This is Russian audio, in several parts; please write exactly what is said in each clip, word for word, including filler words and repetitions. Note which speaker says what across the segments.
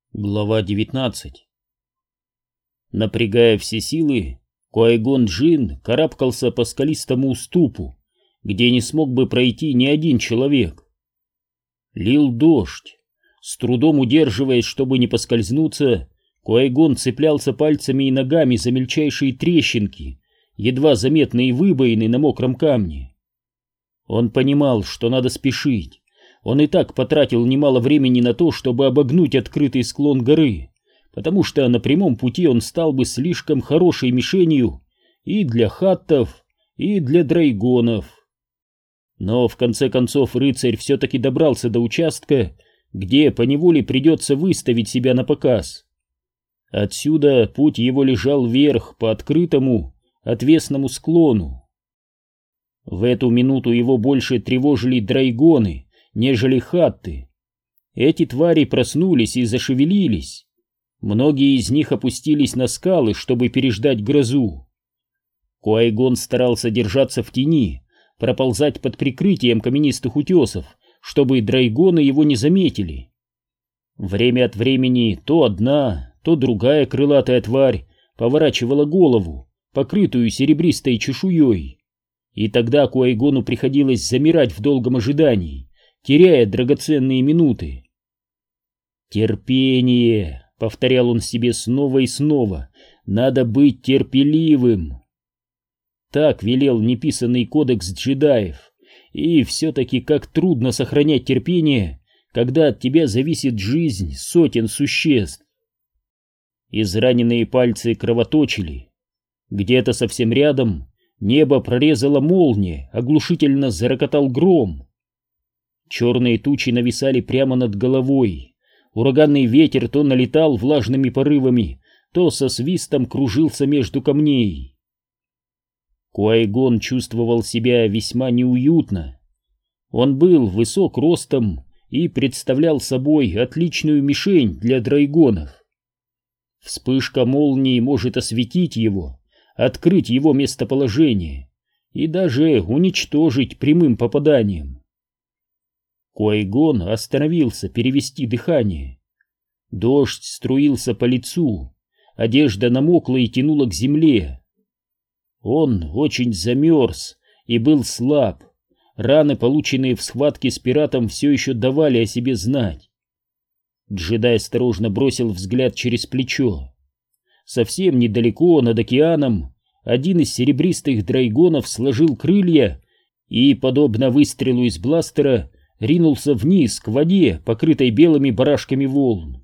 Speaker 1: Глава девятнадцать. Напрягая все силы, Куай-Гон Джинн карабкался по скалистому уступу, где не смог бы пройти ни один человек. Лил дождь. С трудом удерживаясь, чтобы не поскользнуться, Куай-Гон цеплялся пальцами и ногами за мельчайшие трещинки, едва заметные выбоины на мокром камне. Он понимал, что надо спешить. Он и так потратил немало времени на то, чтобы обогнуть открытый склон горы, потому что на прямом пути он стал бы слишком хорошей мишенью и для хаттов, и для драйгонов. Но в конце концов рыцарь все-таки добрался до участка, где поневоле придется выставить себя на показ. Отсюда путь его лежал вверх по открытому, отвесному склону. В эту минуту его больше тревожили драйгоны, нежели хатты. Эти твари проснулись и зашевелились. Многие из них опустились на скалы, чтобы переждать грозу. Куай-Гон старался держаться в тени, проползать под прикрытием каменистых утесов, чтобы драйгоны его не заметили. Время от времени то одна, то другая крылатая тварь поворачивала голову, покрытую серебристой чешуей, и тогда Куай-Гону приходилось замирать в долгом ожидании, теряя драгоценные минуты. «Терпение», — повторял он себе снова и снова, — «надо быть терпеливым». Так велел неписанный кодекс джедаев, и все-таки как трудно сохранять терпение, когда от тебя зависит жизнь сотен существ. Израненные пальцы кровоточили. Где-то совсем рядом небо прорезала молния, оглушительно зарокотал гром. Черные тучи нависали прямо над головой. Ураганный ветер то налетал влажными порывами, то со свистом кружился между камней. Куай-Гон чувствовал себя весьма неуютно. Он был высок ростом и представлял собой отличную мишень для драйгонов. Вспышка молнии может осветить его, открыть его местоположение и даже уничтожить прямым попаданием. Куай-Гон остановился перевести дыхание. Дождь струился по лицу, одежда намокла и тянула к земле. Он очень замерз и был слаб. Раны, полученные в схватке с пиратом, все еще давали о себе знать. Джедай осторожно бросил взгляд через плечо. Совсем недалеко, над океаном, один из серебристых драйгонов сложил крылья и, подобно выстрелу из бластера, ринулся вниз к воде, покрытой белыми барашками волн.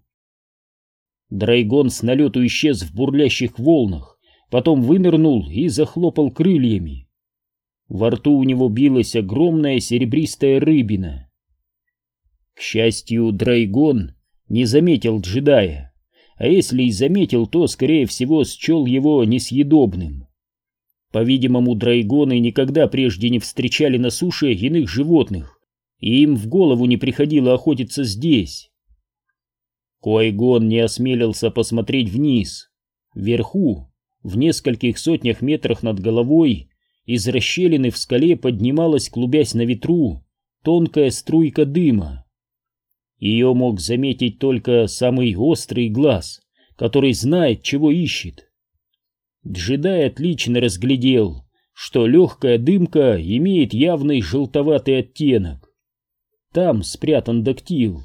Speaker 1: Драйгон с налету исчез в бурлящих волнах, потом вынырнул и захлопал крыльями. Во рту у него билась огромная серебристая рыбина. К счастью, драйгон не заметил джедая, а если и заметил, то, скорее всего, счел его несъедобным. По-видимому, драйгоны никогда прежде не встречали на суше иных животных, и им в голову не приходило охотиться здесь. Куай-Гон не осмелился посмотреть вниз. Вверху, в нескольких сотнях метрах над головой, из расщелины в скале поднималась, клубясь на ветру, тонкая струйка дыма. Ее мог заметить только самый острый глаз, который знает, чего ищет. Джедай отлично разглядел, что легкая дымка имеет явный желтоватый оттенок. Там спрятан дактил.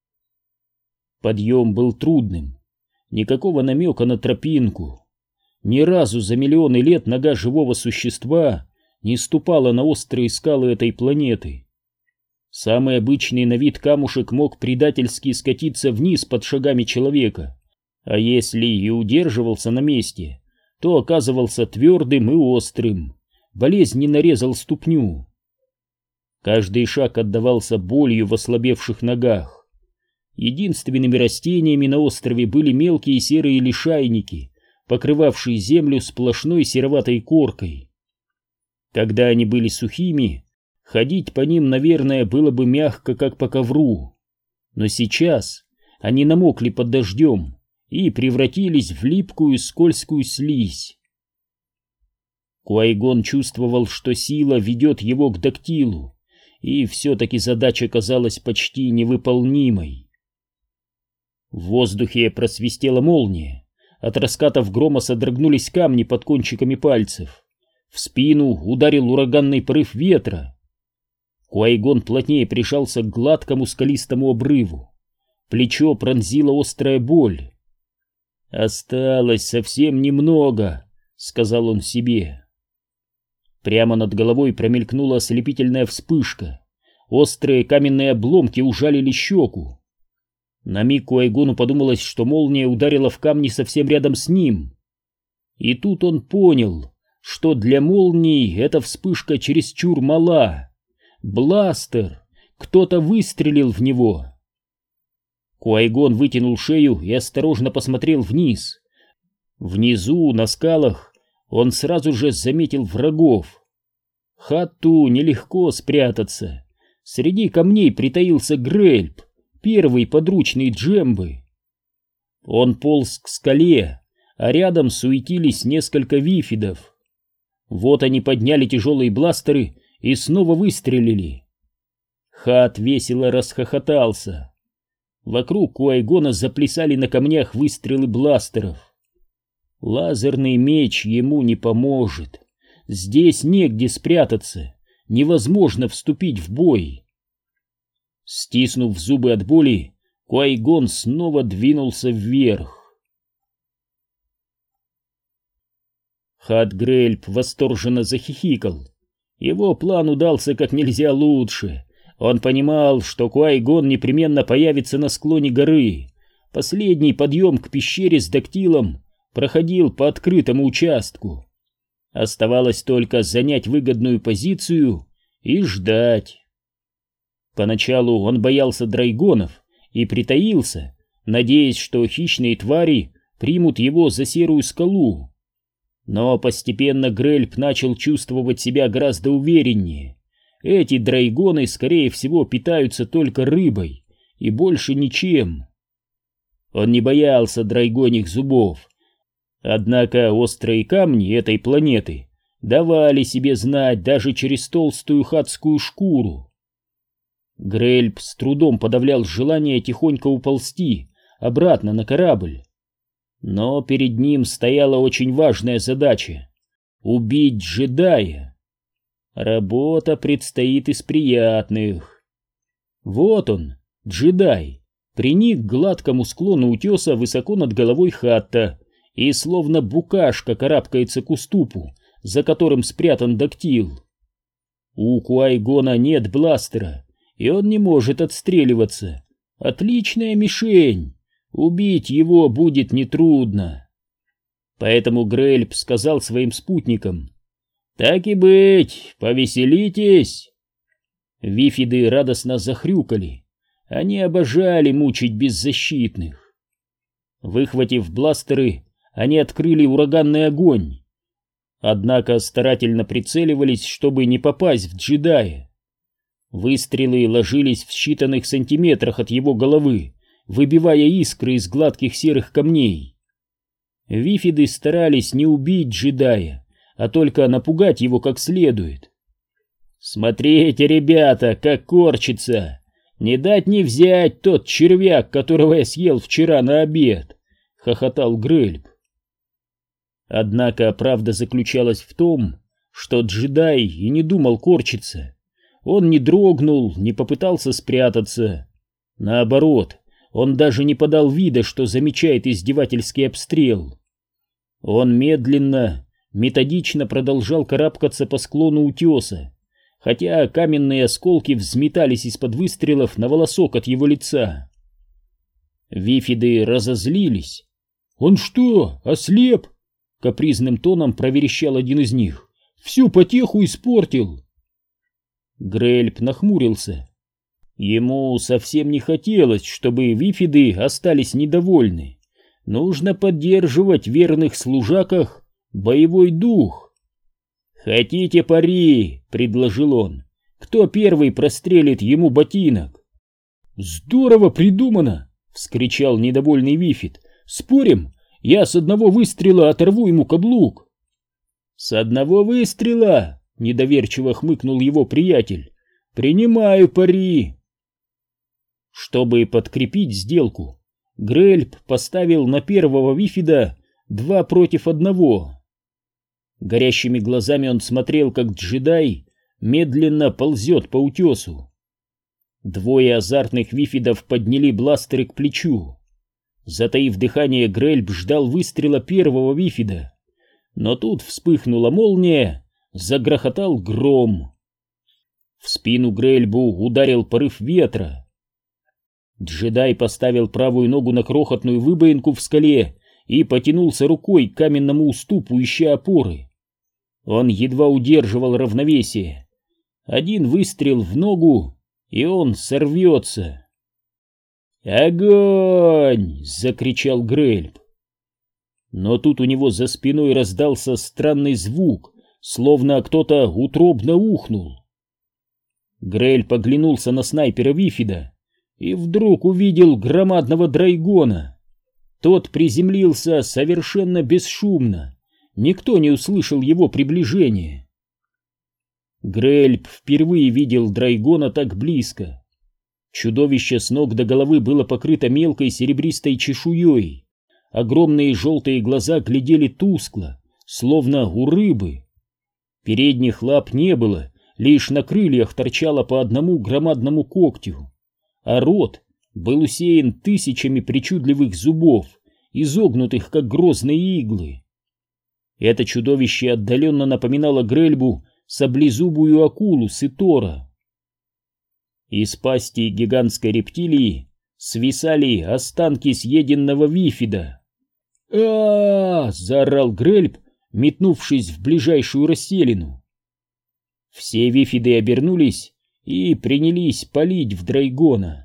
Speaker 1: Подъем был трудным. Никакого намека на тропинку. Ни разу за миллионы лет нога живого существа не ступала на острые скалы этой планеты. Самый обычный на вид камушек мог предательски скатиться вниз под шагами человека, а если и удерживался на месте, то оказывался твердым и острым, болезненно резал ступню. Каждый шаг отдавался болью в ослабевших ногах. Единственными растениями на острове были мелкие серые лишайники, покрывавшие землю сплошной сероватой коркой. Когда они были сухими, ходить по ним, наверное, было бы мягко, как по ковру. Но сейчас они намокли под дождем и превратились в липкую скользкую слизь. Куай-Гон чувствовал, что сила ведет его к дактилу, и все-таки задача казалась почти невыполнимой. В воздухе просвистела молния. От раскатов грома содрогнулись камни под кончиками пальцев. В спину ударил ураганный порыв ветра. Куай-Гон плотнее прижался к гладкому скалистому обрыву. Плечо пронзила острая боль. «Осталось совсем немного», — сказал он себе. Прямо над головой промелькнула ослепительная вспышка. Острые каменные обломки ужалили щеку. На миг Куай-Гону подумалось, что молния ударила в камни совсем рядом с ним. И тут он понял, что для молнии эта вспышка чересчур мала. Бластер! Кто-то выстрелил в него. Куай-Гон вытянул шею и осторожно посмотрел вниз. Внизу, на скалах, он сразу же заметил врагов. Хатту нелегко спрятаться. Среди камней притаился Грельп, первый подручный Джембы. Он полз к скале, а рядом суетились несколько вифидов. Вот они подняли тяжелые бластеры и снова выстрелили. Хат весело расхохотался. Вокруг Куай-Гона заплясали на камнях выстрелы бластеров. Лазерный меч ему не поможет. Здесь негде спрятаться, невозможно вступить в бой. Стиснув зубы от боли, Куай-Гон снова двинулся вверх. Хат Грельп восторженно захихикал. Его план удался как нельзя лучше. Он понимал, что Куай-Гон непременно появится на склоне горы. Последний подъем к пещере с дактилом проходил по открытому участку. Оставалось только занять выгодную позицию и ждать. Поначалу он боялся драйгонов и притаился, надеясь, что хищные твари примут его за серую скалу. Но постепенно Грельп начал чувствовать себя гораздо увереннее. Эти драйгоны, скорее всего, питаются только рыбой и больше ничем. Он не боялся драйгоних зубов. Однако острые камни этой планеты давали себе знать даже через толстую хатскую шкуру. Грельп с трудом подавлял желание тихонько уползти обратно на корабль. Но перед ним стояла очень важная задача — убить джедая. Работа предстоит из приятных. Вот он, джедай, приник к гладкому склону утеса высоко над головой Хатта и словно букашка карабкается к уступу, за которым спрятан дактил. У Куай-Гона нет бластера, и он не может отстреливаться. Отличная мишень, убить его будет нетрудно. Поэтому Грельп сказал своим спутникам: «Так и быть, повеселитесь!» Вифиды радостно захрюкали. Они обожали мучить беззащитных. Выхватив бластеры, они открыли ураганный огонь. Однако старательно прицеливались, чтобы не попасть в джедая. Выстрелы ложились в считанных сантиметрах от его головы, выбивая искры из гладких серых камней. Вифиды старались не убить джедая, а только напугать его как следует. «Смотрите, ребята, как корчится! Не дать не взять тот червяк, которого я съел вчера на обед!» — хохотал Грельп. Однако правда заключалась в том, что джедай и не думал корчиться. Он не дрогнул, не попытался спрятаться. Наоборот, он даже не подал вида, что замечает издевательский обстрел. Он медленно, методично продолжал карабкаться по склону утеса, хотя каменные осколки взметались из-под выстрелов на волосок от его лица. Вифиды разозлились. «Он что, ослеп?» — капризным тоном проверещал один из них. «Всю потеху испортил!» Грельп нахмурился. Ему совсем не хотелось, чтобы вифиды остались недовольны. Нужно поддерживать в верных служаках боевой дух. «Хотите пари?» — предложил он. «Кто первый прострелит ему ботинок?» «Здорово придумано!» — вскричал недовольный вифид. «Спорим, я с одного выстрела оторву ему каблук!» «С одного выстрела?» — недоверчиво хмыкнул его приятель. «Принимаю пари!» Чтобы подкрепить сделку, Грельб поставил на первого Вифида два против одного. Горящими глазами он смотрел, как джедай медленно ползет по утесу. Двое азартных Вифидов подняли бластеры к плечу. Затаив дыхание, Грельб ждал выстрела первого Вифида. Но тут вспыхнула молния, загрохотал гром. В спину Грельбу ударил порыв ветра. Джедай поставил правую ногу на крохотную выбоинку в скале и потянулся рукой к каменному уступу, ища опоры. Он едва удерживал равновесие. Один выстрел в ногу, и он сорвется. «Огонь!» — закричал Грельб. Но тут у него за спиной раздался странный звук, словно кто-то утробно ухнул. Грельб оглянулся на снайпера Вифида и вдруг увидел громадного драйгона. Тот приземлился совершенно бесшумно, никто не услышал его приближения. Грельб впервые видел драйгона так близко. Чудовище с ног до головы было покрыто мелкой серебристой чешуей. Огромные желтые глаза глядели тускло, словно у рыбы. Передних лап не было, лишь на крыльях торчало по одному громадному когтю, а рот был усеян тысячами причудливых зубов, изогнутых, как грозные иглы. Это чудовище отдаленно напоминало Грельбу саблезубую акулу Ситора. Из пасти гигантской рептилии свисали останки съеденного Вифида. а, -а, -а заорал Грельб, метнувшись в ближайшую расселину. Все Вифиды обернулись и принялись палить в драйгона.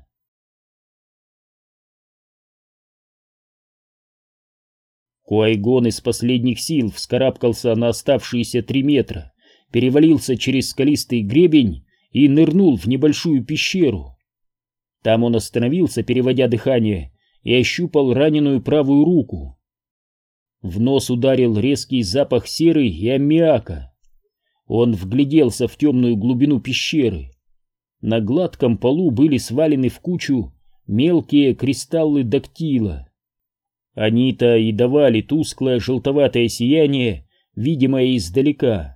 Speaker 1: Куайгон из последних сил вскарабкался на оставшиеся три метра, перевалился через скалистый гребень и нырнул в небольшую пещеру. Там он остановился, переводя дыхание, и ощупал раненую правую руку. В нос ударил резкий запах серы и аммиака. Он вгляделся в темную глубину пещеры. На гладком полу были свалены в кучу мелкие кристаллы дактила. Они-то и давали тусклое желтоватое сияние, видимое издалека.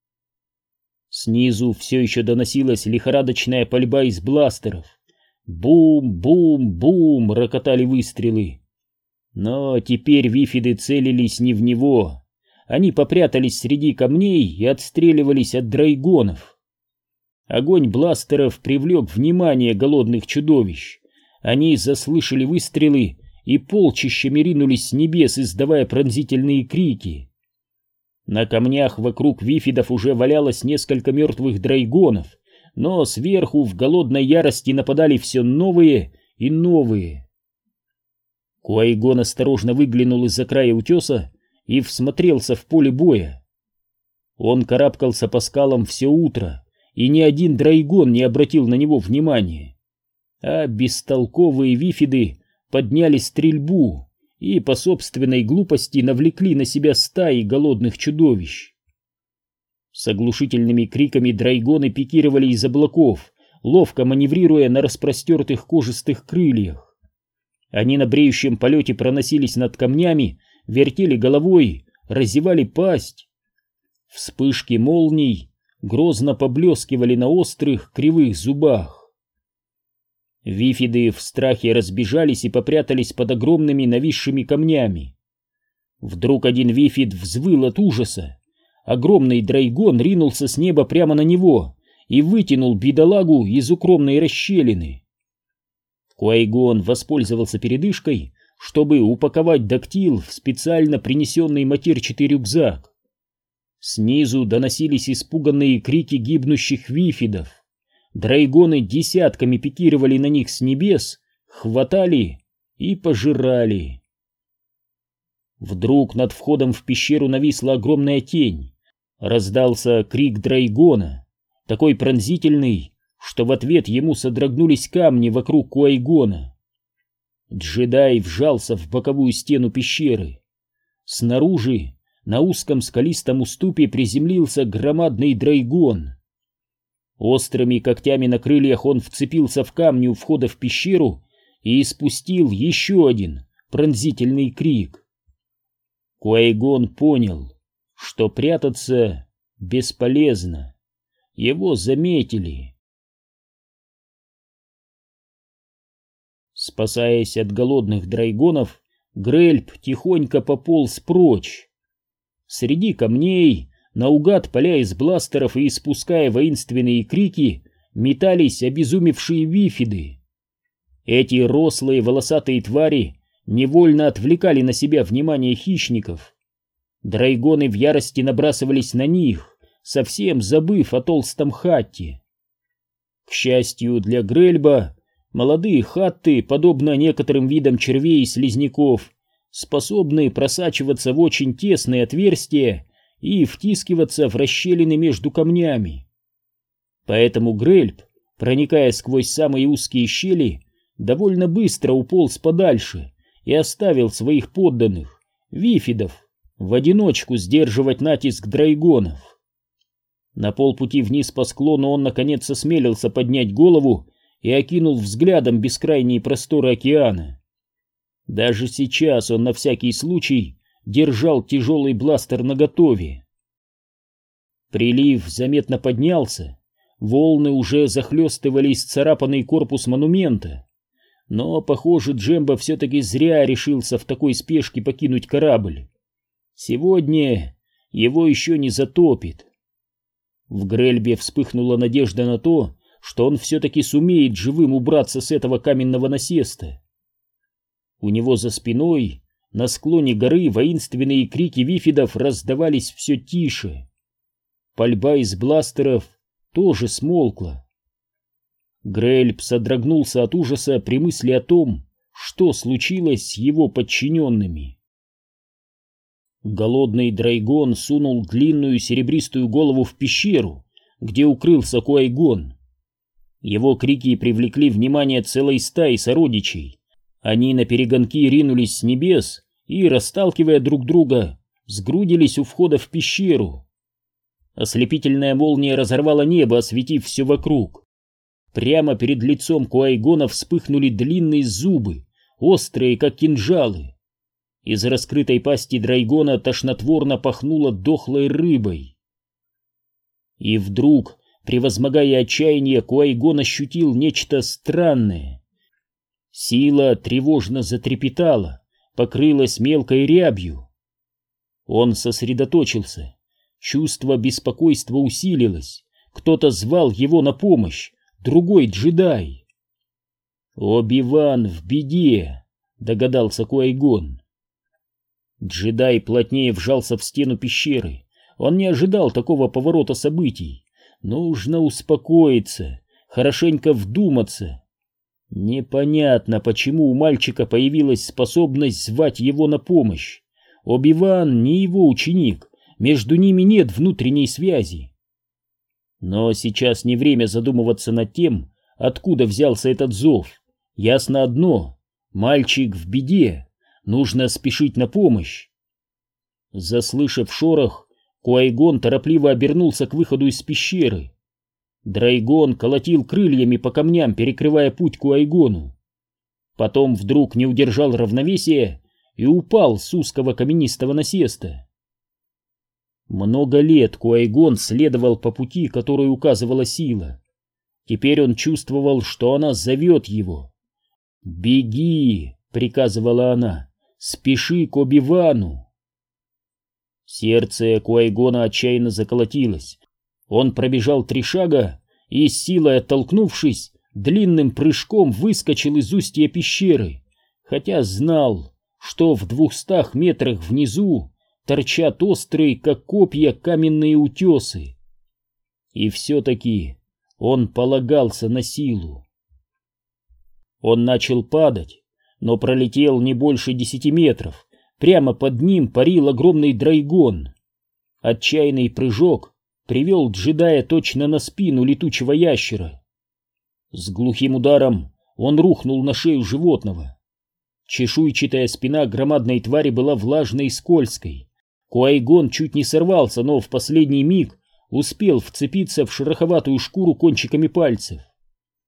Speaker 1: Снизу все еще доносилась лихорадочная пальба из бластеров. Бум-бум-бум рокотали выстрелы. Но теперь Вифиды целились не в него. Они попрятались среди камней и отстреливались от драйгонов. Огонь бластеров привлек внимание голодных чудовищ. Они заслышали выстрелы и полчищами ринулись с небес, издавая пронзительные крики. На камнях вокруг Вифидов уже валялось несколько мертвых драйгонов, но сверху в голодной ярости нападали все новые и новые. Куайгон осторожно выглянул из-за края утеса и всмотрелся в поле боя. Он карабкался по скалам все утро, и ни один драйгон не обратил на него внимания. А бестолковые Вифиды подняли стрельбу и по собственной глупости навлекли на себя стаи голодных чудовищ. С оглушительными криками драйгоны пикировали из облаков, ловко маневрируя на распростертых кожистых крыльях. Они на бреющем полете проносились над камнями, вертели головой, разевали пасть. Вспышки молний грозно поблескивали на острых кривых зубах. Вифиды в страхе разбежались и попрятались под огромными нависшими камнями. Вдруг один Вифид взвыл от ужаса. Огромный драйгон ринулся с неба прямо на него и вытянул бедолагу из укромной расщелины. Куайгон воспользовался передышкой, чтобы упаковать дактил в специально принесенный матерчатый рюкзак. Снизу доносились испуганные крики гибнущих Вифидов. Драйгоны десятками пикировали на них с небес, хватали и пожирали. Вдруг над входом в пещеру нависла огромная тень. Раздался крик драйгона, такой пронзительный, что в ответ ему содрогнулись камни вокруг Куайгона. Джедай вжался в боковую стену пещеры. Снаружи, на узком скалистом уступе, приземлился громадный драйгон. Острыми когтями на крыльях он вцепился в камни у входа в пещеру и испустил еще один пронзительный крик. Куайгон понял, что прятаться бесполезно. Его заметили. Спасаясь от голодных драйгонов, Грельб тихонько пополз прочь. Среди камней, наугад паля из бластеров и испуская воинственные крики, метались обезумевшие вифиды. Эти рослые волосатые твари невольно отвлекали на себя внимание хищников. Драйгоны в ярости набрасывались на них, совсем забыв о толстом хатте. К счастью для Грельба, молодые хатты, подобно некоторым видам червей и слизняков, способны просачиваться в очень тесные отверстия и втискиваться в расщелины между камнями. Поэтому Грельб, проникая сквозь самые узкие щели, довольно быстро уполз подальше и оставил своих подданных, вифидов, в одиночку сдерживать натиск драйгонов. На полпути вниз по склону он наконец осмелился поднять голову и окинул взглядом бескрайние просторы океана. Даже сейчас он на всякий случай держал тяжелый бластер наготове. Прилив заметно поднялся, волны уже захлестывали исцарапанный корпус монумента, но, похоже, Джембо все-таки зря решился в такой спешке покинуть корабль. Сегодня его еще не затопит. В Грельбе вспыхнула надежда на то, что он все-таки сумеет живым убраться с этого каменного насеста. У него за спиной, на склоне горы, воинственные крики вифидов раздавались все тише. Пальба из бластеров тоже смолкла. Грельб содрогнулся от ужаса при мысли о том, что случилось с его подчиненными. Голодный драйгон сунул длинную серебристую голову в пещеру, где укрылся Куайгон. Его крики привлекли внимание целой стаи сородичей. Они наперегонки ринулись с небес и, расталкивая друг друга, сгрудились у входа в пещеру. Ослепительная молния разорвала небо, осветив все вокруг. Прямо перед лицом Куайгона вспыхнули длинные зубы, острые, как кинжалы. Из раскрытой пасти драйгона тошнотворно пахнуло дохлой рыбой. И вдруг, превозмогая отчаяние, Куайгон ощутил нечто странное. Сила тревожно затрепетала, покрылась мелкой рябью. Он сосредоточился. Чувство беспокойства усилилось. Кто-то звал его на помощь, другой джедай. «Оби-Ван в беде», — догадался Куайгон. Джедай плотнее вжался в стену пещеры. Он не ожидал такого поворота событий. Нужно успокоиться, хорошенько вдуматься. Непонятно, почему у мальчика появилась способность звать его на помощь. Оби-Ван не его ученик, между ними нет внутренней связи. Но сейчас не время задумываться над тем, откуда взялся этот зов. Ясно одно — мальчик в беде, нужно спешить на помощь. Заслышав шорох, Куайгон торопливо обернулся к выходу из пещеры. Драйгон колотил крыльями по камням, перекрывая путь Куайгону. Потом вдруг не удержал равновесия и упал с узкого каменистого насеста. Много лет Куайгон следовал по пути, который указывала сила. Теперь он чувствовал, что она зовет его. «Беги!» — приказывала она. «Спеши к Оби-Вану!» Сердце Куайгона отчаянно заколотилось. Он пробежал три шага и, с силой оттолкнувшись, длинным прыжком выскочил из устья пещеры, хотя знал, что в двухстах метрах внизу торчат острые, как копья, каменные утесы. И все-таки он полагался на силу. Он начал падать, но пролетел не больше десяти метров. Прямо под ним парил огромный драйгон. Отчаянный прыжок привел джедая точно на спину летучего ящера. С глухим ударом он рухнул на шею животного. Чешуйчатая спина громадной твари была влажной и скользкой. Куайгон чуть не сорвался, но в последний миг успел вцепиться в шероховатую шкуру кончиками пальцев.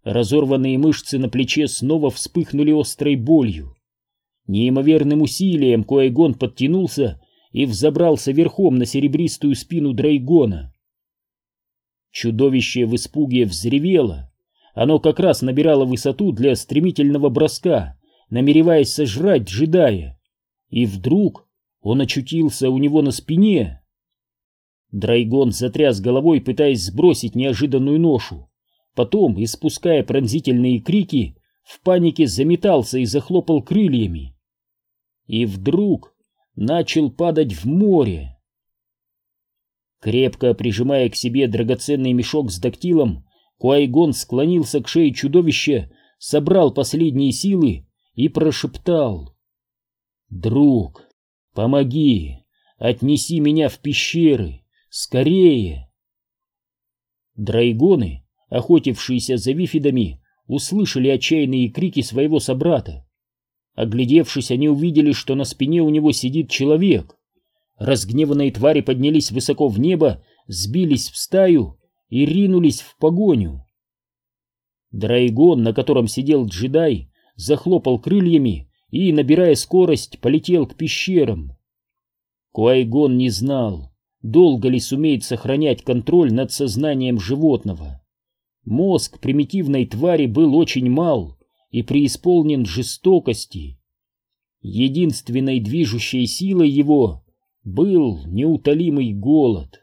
Speaker 1: Разорванные мышцы на плече снова вспыхнули острой болью. Неимоверным усилием Ки-Гон подтянулся и взобрался верхом на серебристую спину Дрейгона. Чудовище в испуге взревело. Оно как раз набирало высоту для стремительного броска, намереваясь сожрать джедая. И вдруг он очутился у него на спине. Дрейгон затряс головой, пытаясь сбросить неожиданную ношу. Потом, испуская пронзительные крики, в панике заметался и захлопал крыльями. И вдруг начал падать в море. Крепко прижимая к себе драгоценный мешок с дактилом, Ки-Гон склонился к шее чудовища, собрал последние силы и прошептал: «Друг, помоги, отнеси меня в пещеры, скорее!» Дрейгоны, охотившиеся за вифидами, услышали отчаянные крики своего собрата. Оглядевшись, они увидели, что на спине у него сидит человек. Разгневанные твари поднялись высоко в небо, сбились в стаю и ринулись в погоню. Дрейгон, на котором сидел джедай, захлопал крыльями и, набирая скорость, полетел к пещерам. Ки-Гон не знал, долго ли сумеет сохранять контроль над сознанием животного. Мозг примитивной твари был очень мал и преисполнен жестокости. Единственной движущей силой его был неутолимый голод.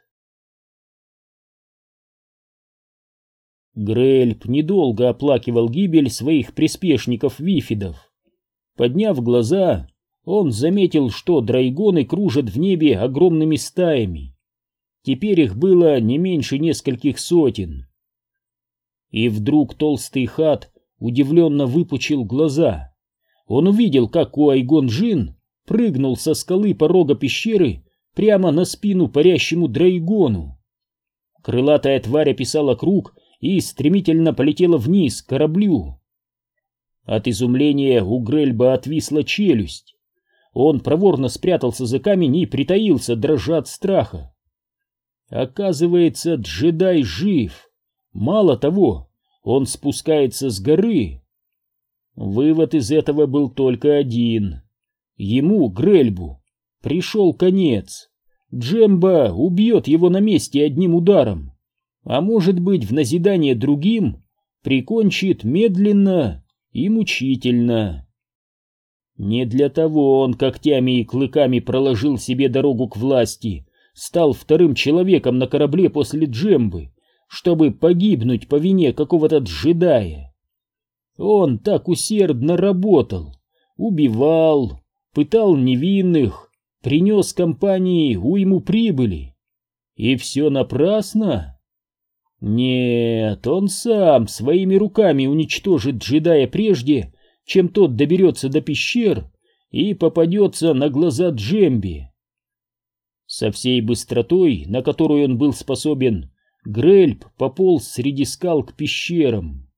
Speaker 1: Грельп недолго оплакивал гибель своих приспешников-вифидов. Подняв глаза, он заметил, что дрейгоны кружат в небе огромными стаями. Теперь их было не меньше нескольких сотен. И вдруг толстый Хат удивленно выпучил глаза. Он увидел, как Ки-Гон Джинн прыгнул со скалы порога пещеры прямо на спину парящему дрейгону. Крылатая тварь описала круг и стремительно полетела вниз к кораблю. От изумления у Грельба отвисла челюсть. Он проворно спрятался за камень и притаился, дрожа от страха. Оказывается, джедай жив. Мало того, он спускается с горы. Вывод из этого был только один. Ему, Грельбу, пришел конец. Джемба убьет его на месте одним ударом, а может быть, в назидание другим, прикончит медленно и мучительно. Не для того он когтями и клыками проложил себе дорогу к власти, стал вторым человеком на корабле после Джембы, чтобы погибнуть по вине какого-то джедая. Он так усердно работал, убивал, пытал невинных, принес компании уйму прибыли. И все напрасно? Нет, он сам своими руками уничтожит джедая прежде, чем тот доберется до пещер и попадется на глаза Джембе. Со всей быстротой, на которую он был способен, Грельп пополз среди скал к пещерам.